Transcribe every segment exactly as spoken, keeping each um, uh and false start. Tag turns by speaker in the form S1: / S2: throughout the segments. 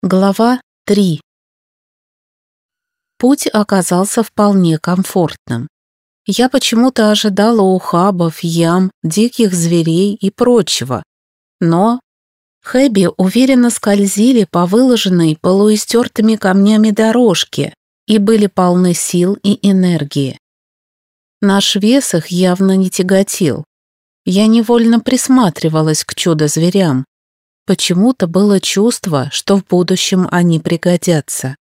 S1: Глава три. Путь оказался вполне комфортным. Я почему-то ожидала ухабов, ям, диких зверей и прочего. Но хэби уверенно скользили по выложенной полуистертыми камнями дорожке и были полны сил и энергии. Наш вес их явно не тяготил. Я невольно присматривалась к чудо-зверям. Почему-то было чувство, что в будущем они пригодятся.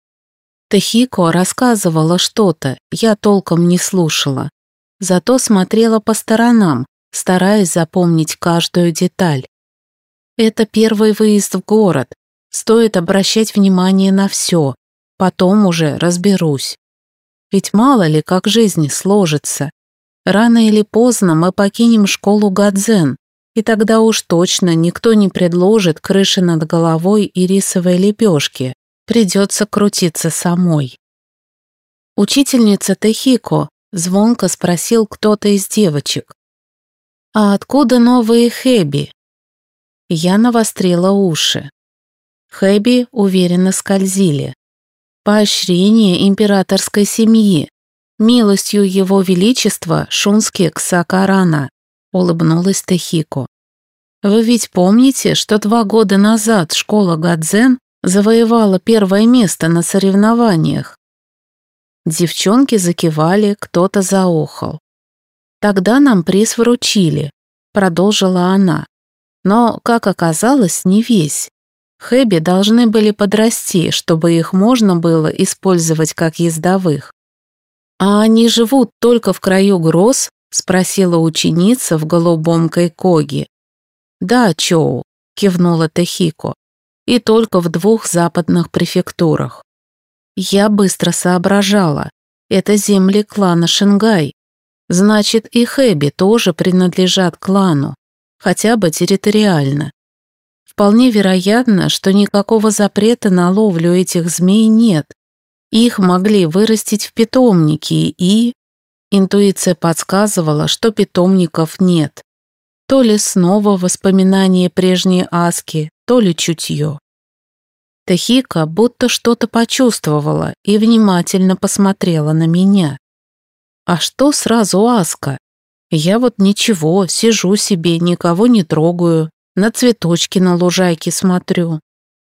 S1: Тохико рассказывала что-то, я толком не слушала. Зато смотрела по сторонам, стараясь запомнить каждую деталь. Это первый выезд в город. Стоит обращать внимание на все. Потом уже разберусь. Ведь мало ли, как жизнь сложится. Рано или поздно мы покинем школу Гадзен, и тогда уж точно никто не предложит крыши над головой и рисовой лепешки. Придется крутиться самой. Учительница Тохико звонко спросил кто-то из девочек. «А откуда новые хэби?» Я навострила уши. Хэби уверенно скользили. Поощрение императорской семьи, милостью его величества Шунски Ксакарана, улыбнулась Тохико. Вы ведь помните, что два года назад школа Гадзен завоевала первое место на соревнованиях? Девчонки закивали, кто-то заохал. Тогда нам приз вручили, продолжила она. Но, как оказалось, не весь. Хэби должны были подрасти, чтобы их можно было использовать как ездовых. «А они живут только в краю гроз?» — спросила ученица в голубом кайкоге. «Да, Чоу», — кивнула Тохико, — «и только в двух западных префектурах». Я быстро соображала. Это земли клана Шингай. Значит, и хэби тоже принадлежат клану, хотя бы территориально. Вполне вероятно, что никакого запрета на ловлю этих змей нет. Их могли вырастить в питомнике, и... Интуиция подсказывала, что питомников нет. То ли снова воспоминания прежней Аски, то ли чутье. Тохико будто что-то почувствовала и внимательно посмотрела на меня. А что сразу Аска? Я вот ничего, сижу себе, никого не трогаю, на цветочки на лужайке смотрю.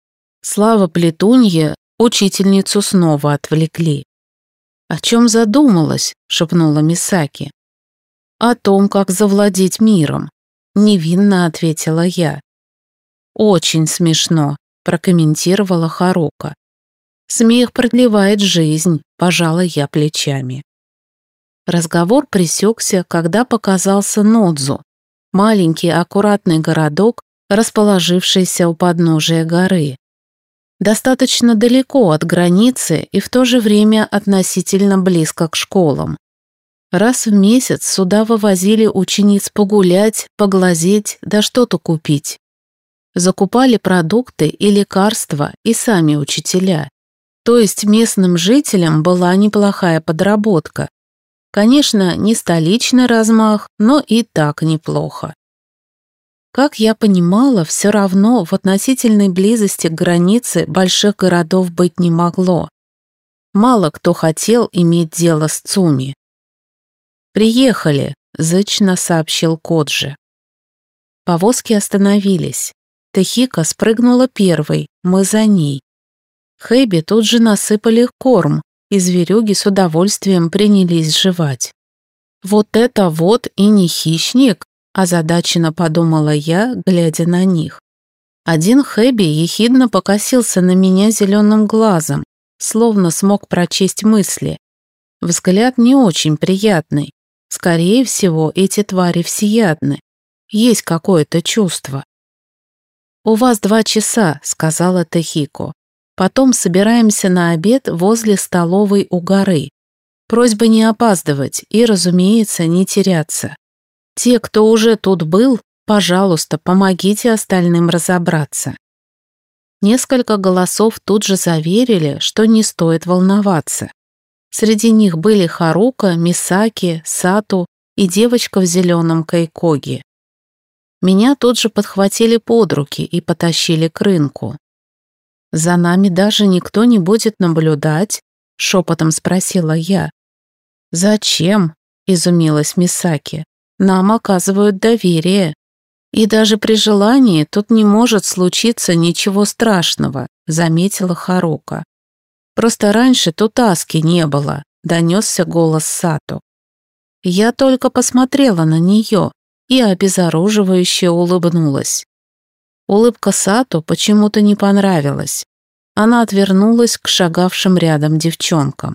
S1: Слава Плетунье, учительницу снова отвлекли. «О чем задумалась?» — шепнула Мисаки. «О том, как завладеть миром», — невинно ответила я. «Очень смешно», — прокомментировала Харука. «Смех продлевает жизнь», — пожала я плечами. Разговор пресекся, когда показался Нодзу, маленький аккуратный городок, расположившийся у подножия горы. Достаточно далеко от границы и в то же время относительно близко к школам. Раз в месяц сюда вывозили учениц погулять, поглазеть, да что-то купить. Закупали продукты и лекарства и сами учителя. То есть местным жителям была неплохая подработка. Конечно, не столичный размах, но и так неплохо. Как я понимала, все равно в относительной близости к границе больших городов быть не могло. Мало кто хотел иметь дело с Цуми. «Приехали», — зычно сообщил Коджи. Повозки остановились. Тохико спрыгнула первой, мы за ней. Хэби тут же насыпали корм, и зверюги с удовольствием принялись жевать. «Вот это вот и не хищник», — озадаченно подумала я, глядя на них. Один хэби ехидно покосился на меня зеленым глазом, словно смог прочесть мысли. Взгляд не очень приятный. Скорее всего, эти твари всеядны. Есть какое-то чувство. «У вас два часа», — сказала Тохико. «Потом собираемся на обед возле столовой у горы. Просьба не опаздывать и, разумеется, не теряться. Те, кто уже тут был, пожалуйста, помогите остальным разобраться». Несколько голосов тут же заверили, что не стоит волноваться. Среди них были Харука, Мисаки, Сату и девочка в зеленом кайкоге. Меня тут же подхватили под руки и потащили к рынку. За нами даже никто не будет наблюдать?» — шепотом спросила я. «Зачем?» — изумилась Мисаки. «Нам оказывают доверие. И даже при желании тут не может случиться ничего страшного», — заметила Харука. «Просто раньше тут Аски не было», — донесся голос Сато. Я только посмотрела на нее и обезоруживающе улыбнулась. Улыбка Сато почему-то не понравилась. Она отвернулась к шагавшим рядом девчонкам.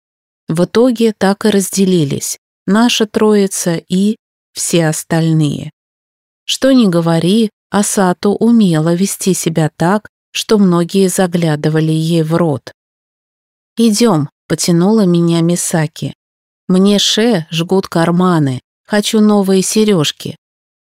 S1: В итоге так и разделились наша троица и все остальные. Что ни говори, а Сато умела вести себя так, что многие заглядывали ей в рот. «Идем», — потянула меня Мисаки. «Мне ше жгут карманы, хочу новые сережки».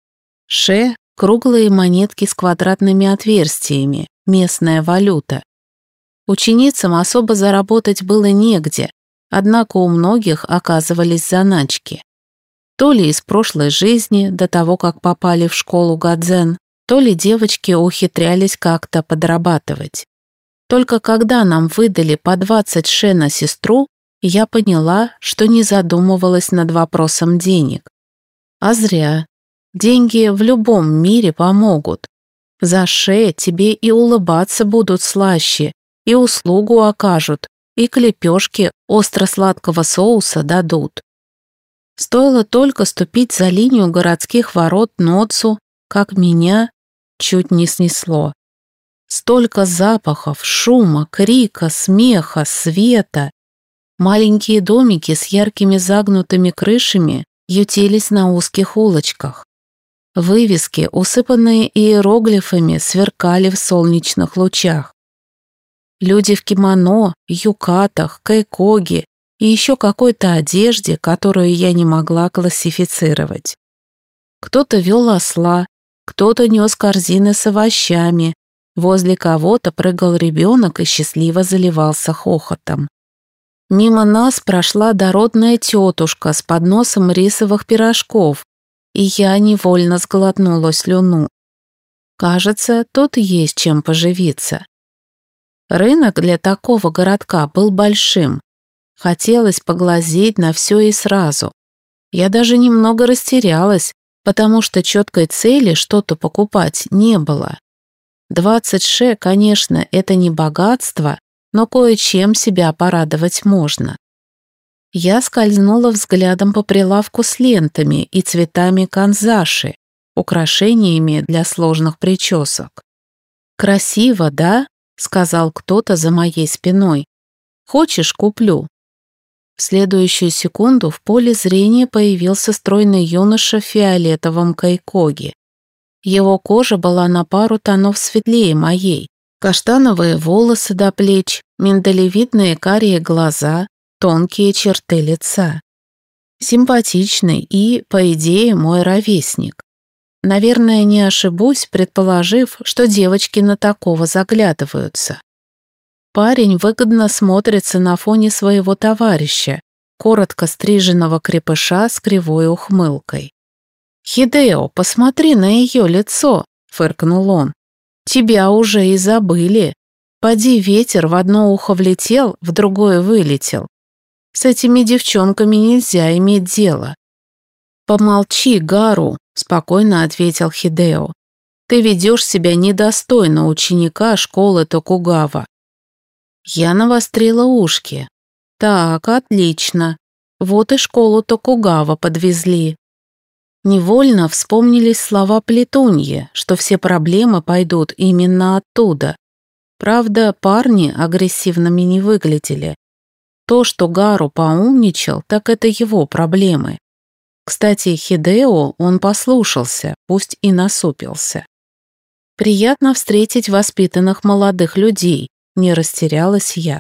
S1: Ше — круглые монетки с квадратными отверстиями, местная валюта. Ученицам особо заработать было негде, однако у многих оказывались заначки. То ли из прошлой жизни, до того, как попали в школу Гадзен, то ли девочки ухитрялись как-то подрабатывать. Только когда нам выдали по двадцать ше на сестру, я поняла, что не задумывалась над вопросом денег. А зря. Деньги в любом мире помогут. За ше тебе и улыбаться будут слаще, и услугу окажут, и к лепешке остро-сладкого соуса дадут. Стоило только ступить за линию городских ворот Ноцу, как меня чуть не снесло. Столько запахов, шума, крика, смеха, света. Маленькие домики с яркими загнутыми крышами ютились на узких улочках. Вывески, усыпанные иероглифами, сверкали в солнечных лучах. Люди в кимоно, юкатах, кайкоги и еще какой-то одежде, которую я не могла классифицировать. Кто-то вел осла, кто-то нес корзины с овощами, возле кого-то прыгал ребенок и счастливо заливался хохотом. Мимо нас прошла дородная тетушка с подносом рисовых пирожков, и я невольно сглотнула слюну. Кажется, тут есть чем поживиться. Рынок для такого городка был большим. Хотелось поглазеть на все и сразу. Я даже немного растерялась, потому что четкой цели что-то покупать не было. двадцать ше, конечно, это не богатство, но кое-чем себя порадовать можно. Я скользнула взглядом по прилавку с лентами и цветами канзаши, украшениями для сложных причесок. «Красиво, да?» — сказал кто-то за моей спиной. «Хочешь, куплю?» В следующую секунду в поле зрения появился стройный юноша в фиолетовом кайкоге. Его кожа была на пару тонов светлее моей. Каштановые волосы до плеч, миндалевидные карие глаза, тонкие черты лица. Симпатичный и, по идее, мой ровесник. Наверное, не ошибусь, предположив, что девочки на такого заглядываются. Парень выгодно смотрится на фоне своего товарища, коротко стриженного крепыша с кривой ухмылкой. «Хидео, посмотри на ее лицо!» — фыркнул он. «Тебя уже и забыли. Поди ветер в одно ухо влетел, в другое вылетел. С этими девчонками нельзя иметь дело». «Помолчи, Гару», — спокойно ответил Хидео. «Ты ведешь себя недостойно ученика школы Токугава». Я навострила ушки. «Так, отлично. Вот и школу Токугава подвезли». Невольно вспомнились слова Плетуньи, что все проблемы пойдут именно оттуда. Правда, парни агрессивными не выглядели. То, что Гару поумничал, так это его проблемы. Кстати, Хидео он послушался, пусть и насупился. «Приятно встретить воспитанных молодых людей», — не растерялась я.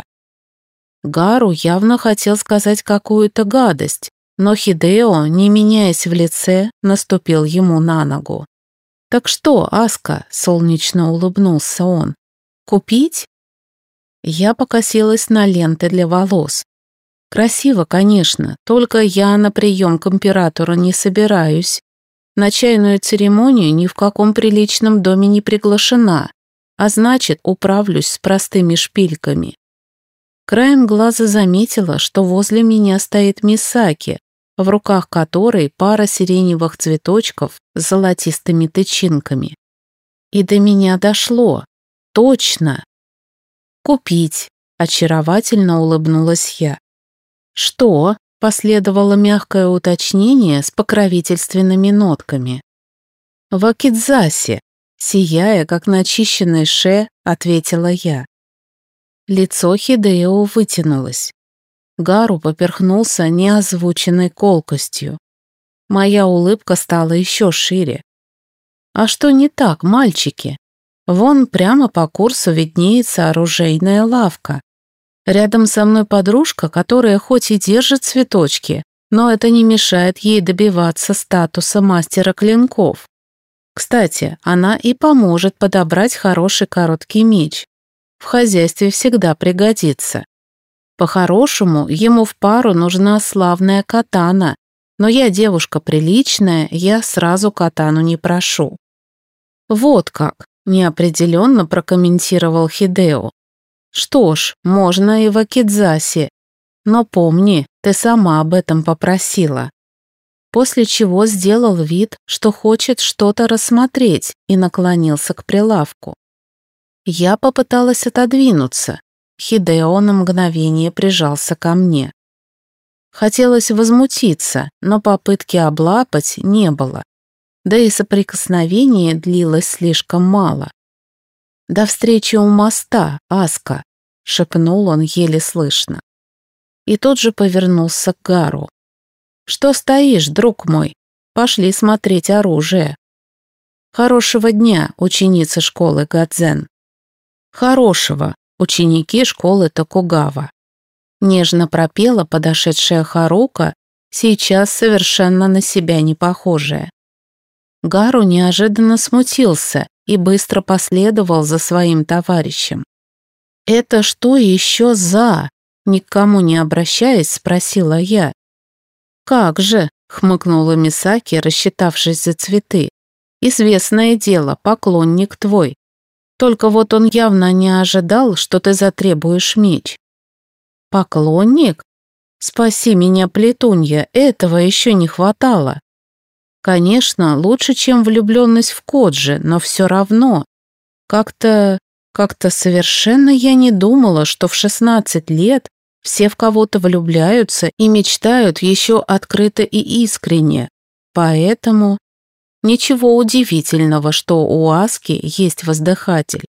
S1: Гару явно хотел сказать какую-то гадость, но Хидео, не меняясь в лице, наступил ему на ногу. «Так что, Аска?» — солнечно улыбнулся он. «Купить?» Я покосилась на ленты для волос. Красиво, конечно, только я на прием к императору не собираюсь. На чайную церемонию ни в каком приличном доме не приглашена. а значит, управлюсь с простыми шпильками. Краем глаза заметила, что возле меня стоит Мисаки, в руках которой пара сиреневых цветочков с золотистыми тычинками. И до меня дошло. Точно. «Купить», — очаровательно улыбнулась я. «Что?» — последовало мягкое уточнение с покровительственными нотками. «В Акидзасе», — сияя, как начищенный ше, ответила я. Лицо Хидео вытянулось. Гару поперхнулся неозвученной колкостью. Моя улыбка стала еще шире. «А что не так, мальчики? Вон прямо по курсу виднеется оружейная лавка. Рядом со мной подружка, которая хоть и держит цветочки, но это не мешает ей добиваться статуса мастера клинков. Кстати, она и поможет подобрать хороший короткий меч. В хозяйстве всегда пригодится. По-хорошему, ему в пару нужна славная катана, но я девушка приличная, я сразу катану не прошу». «Вот как», — неопределенно прокомментировал Хидео. «Что ж, можно и в Акидзасе, но помни, ты сама об этом попросила». После чего сделал вид, что хочет что-то рассмотреть, и наклонился к прилавку. Я попыталась отодвинуться. Хидео на мгновение прижался ко мне. Хотелось возмутиться, но попытки облапать не было. Да и соприкосновение длилось слишком мало. «До встречи у моста, Аска», — шепнул он еле слышно. И тут же повернулся к Гару. «Что стоишь, друг мой? Пошли смотреть оружие». «Хорошего дня, ученицы школы Гадзен». «Хорошего, ученики школы Токугава». Нежно пропела подошедшая Харука, сейчас совершенно на себя не похожая. Гару неожиданно смутился и быстро последовал за своим товарищем. «Это что еще за?» — ни к кому не обращаясь, спросила я. «Как же?» — хмыкнула Мисаки, рассчитавшись за цветы. «Известное дело, поклонник твой. Только вот он явно не ожидал, что ты затребуешь меч». «Поклонник? Спаси меня, Плетунья, этого еще не хватало. Конечно, лучше, чем влюбленность в Коджи, но все равно. Как-то... как-то совершенно я не думала, что в шестнадцать лет все в кого-то влюбляются и мечтают еще открыто и искренне. Поэтому ничего удивительного, что у Аски есть воздыхатель.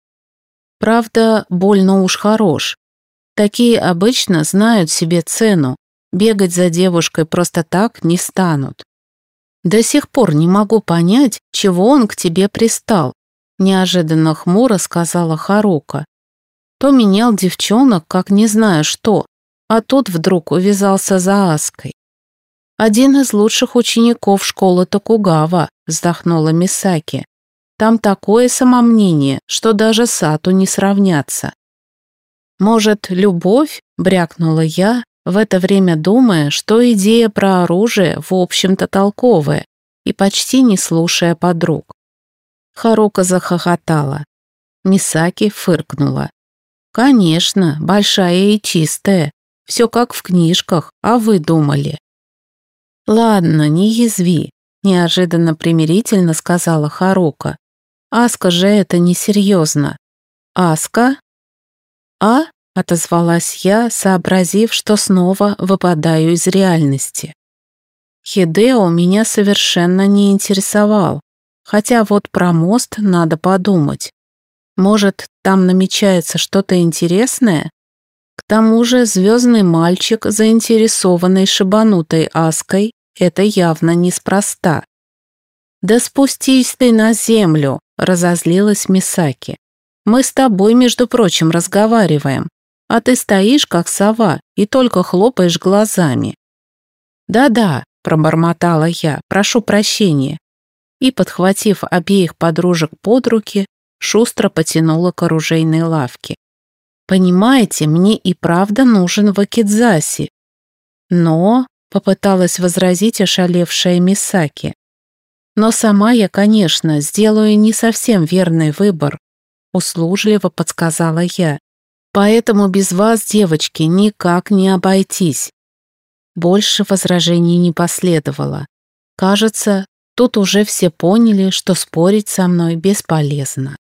S1: Правда, больно уж хорош. Такие обычно знают себе цену, бегать за девушкой просто так не станут. До сих пор не могу понять, чего он к тебе пристал, неожиданно хмуро сказала Харука. То менял девчонок, как не знаю что, а тут вдруг увязался за Аской. «Один из лучших учеников школы Токугава», вздохнула Мисаки. «Там такое самомнение, что даже Сату не сравнятся». «Может, любовь?» — брякнула я, в это время думая, что идея про оружие в общем-то толковая, и почти не слушая подруг. Харука захохотала. Мисаки фыркнула. «Конечно, большая и чистая. Все как в книжках, а вы думали». «Ладно, не язви», — неожиданно примирительно сказала Харука. «Аска же это несерьезно». «Аска?» «А?» — отозвалась я, сообразив, что снова выпадаю из реальности. Хидео меня совершенно не интересовал, хотя вот про мост надо подумать. Может, там намечается что-то интересное? К тому же звездный мальчик, заинтересованный шибанутой Аской, это явно неспроста. «Да спустись ты на землю!» — разозлилась Мисаки. «Мы с тобой, между прочим, разговариваем, а ты стоишь, как сова, и только хлопаешь глазами». «Да-да», — пробормотала я, — «прошу прощения». И, подхватив обеих подружек под руки, шустро потянула к оружейной лавке. «Понимаете, мне и правда нужен вакидзаси». «Но», — попыталась возразить ошалевшая Мисаки, «но сама я, конечно, сделаю не совсем верный выбор. услужливо подсказала я. «Поэтому без вас, девочки, никак не обойтись». Больше возражений не последовало. Кажется, тут уже все поняли, что спорить со мной бесполезно.